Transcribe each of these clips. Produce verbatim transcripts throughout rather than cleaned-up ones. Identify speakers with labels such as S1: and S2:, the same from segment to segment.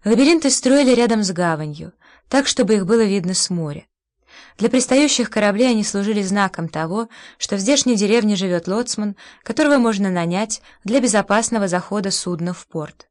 S1: Лабиринты строили рядом с гаванью, так, чтобы их было видно с моря. Для пристающих кораблей они служили знаком того, что в здешней деревне живет лоцман, которого можно нанять для безопасного захода судна в порт.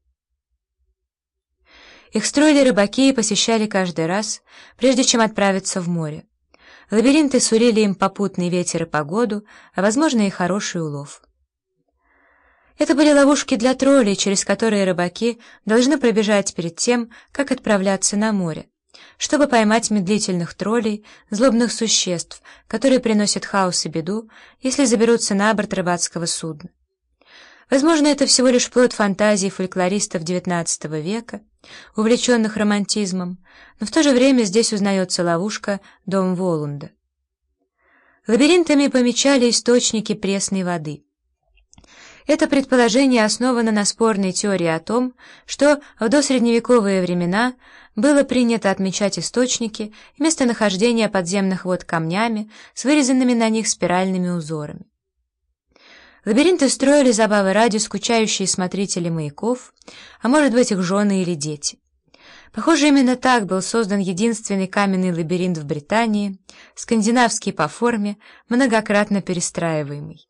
S1: Их строили рыбаки и посещали каждый раз, прежде чем отправиться в море. Лабиринты сулили им попутный ветер и погоду, а, возможно, и хороший улов. Это были ловушки для троллей, через которые рыбаки должны пробежать перед тем, как отправляться на море, чтобы поймать медлительных троллей, злобных существ, которые приносят хаос и беду, если заберутся на борт рыбацкого судна. Возможно, это всего лишь плод фантазий фольклористов девятнадцатого века, увлеченных романтизмом, но в то же время здесь узнается ловушка «Дом Воланда». Лабиринтами помечали источники пресной воды. Это предположение основано на спорной теории о том, что в досредневековые времена было принято отмечать источники и местонахождение подземных вод камнями с вырезанными на них спиральными узорами. Лабиринты строили забавы ради скучающие смотрители маяков, а может быть их жены или дети. Похоже, именно так был создан единственный каменный лабиринт в Британии, скандинавский по форме, многократно перестраиваемый.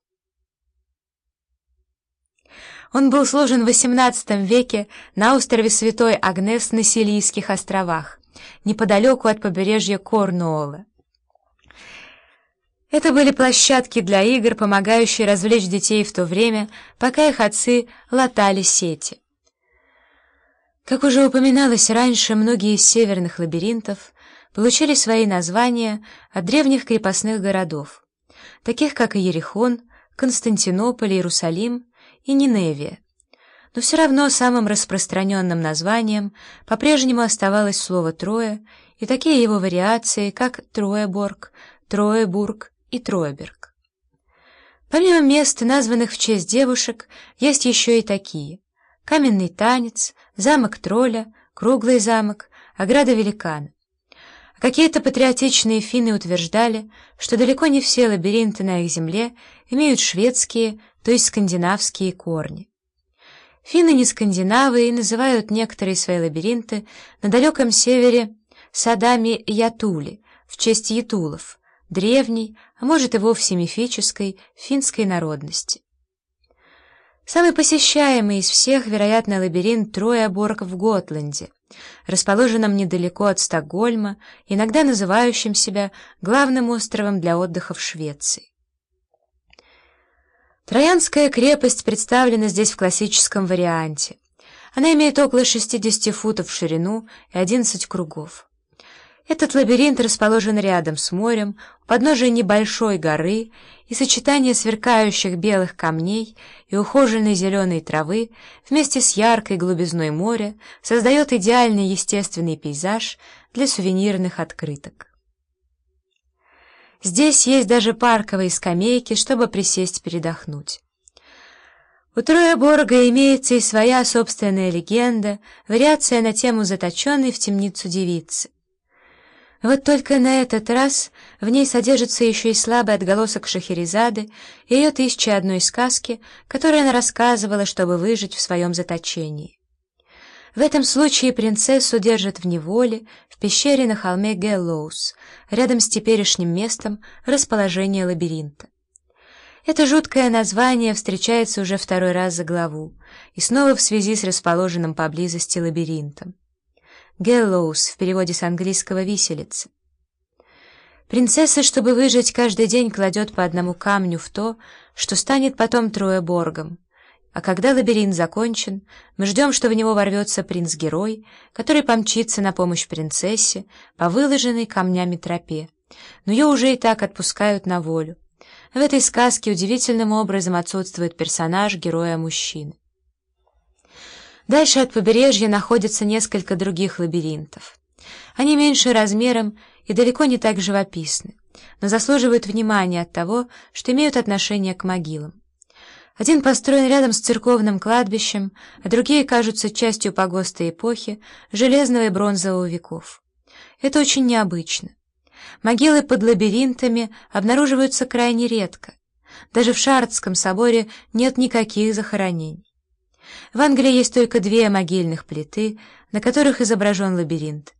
S1: Он был сложен в восемнадцатом веке на острове Святой Агнес на Силийских островах, неподалеку от побережья Корнуолла. Это были площадки для игр, помогающие развлечь детей в то время, пока их отцы латали сети. Как уже упоминалось раньше, многие из северных лабиринтов получили свои названия от древних крепостных городов, таких как Иерихон, Константинополь, Иерусалим и Ниневия. Но все равно самым распространенным названием по-прежнему оставалось слово «Троя» и такие его вариации, как Троеборг, Троебург и Троеберг. Помимо мест, названных в честь девушек, есть еще и такие: Каменный танец, замок тролля, Круглый замок, ограда великана. А какие-то патриотичные финны утверждали, что далеко не все лабиринты на их земле имеют шведские, то есть скандинавские корни. Финны не скандинавы и называют некоторые свои лабиринты на далеком севере садами Ятули в честь ятулов, древней, а может и вовсе мифической, финской народности. Самый посещаемый из всех, вероятно, лабиринт Троеборг в Готланде, расположенном недалеко от Стокгольма, иногда называющим себя главным островом для отдыха в Швеции. Троянская крепость представлена здесь в классическом варианте. Она имеет около шестидесяти футов в ширину и одиннадцать кругов. Этот лабиринт расположен рядом с морем, у подножия небольшой горы, и сочетание сверкающих белых камней и ухоженной зеленой травы вместе с яркой голубизной моря создает идеальный естественный пейзаж для сувенирных открыток. Здесь есть даже парковые скамейки, чтобы присесть передохнуть. У Троеборга имеется и своя собственная легенда, вариация на тему заточенной в темницу девицы. Вот только на этот раз в ней содержится еще и слабый отголосок Шахерезады и ее тысячи одной сказки, которую она рассказывала, чтобы выжить в своем заточении. В этом случае принцессу держат в неволе в пещере на холме Гэллоус, рядом с теперешним местом расположения лабиринта. Это жуткое название встречается уже второй раз за главу, и снова в связи с расположенным поблизости лабиринтом. Гэллоус в переводе с английского «виселица». Принцесса, чтобы выжить, каждый день кладет по одному камню в то, что станет потом Троеборгом. А когда лабиринт закончен, мы ждем, что в него ворвется принц-герой, который помчится на помощь принцессе по выложенной камнями тропе, но ее уже и так отпускают на волю. В этой сказке удивительным образом отсутствует персонаж героя-мужчины. Дальше от побережья находятся несколько других лабиринтов. Они меньше размером и далеко не так живописны, но заслуживают внимания от того, что имеют отношение к могилам. Один построен рядом с церковным кладбищем, а другие кажутся частью погоста эпохи железного и бронзового веков. Это очень необычно. Могилы под лабиринтами обнаруживаются крайне редко. Даже в Шардском соборе нет никаких захоронений. В Англии есть только две могильных плиты, на которых изображен лабиринт.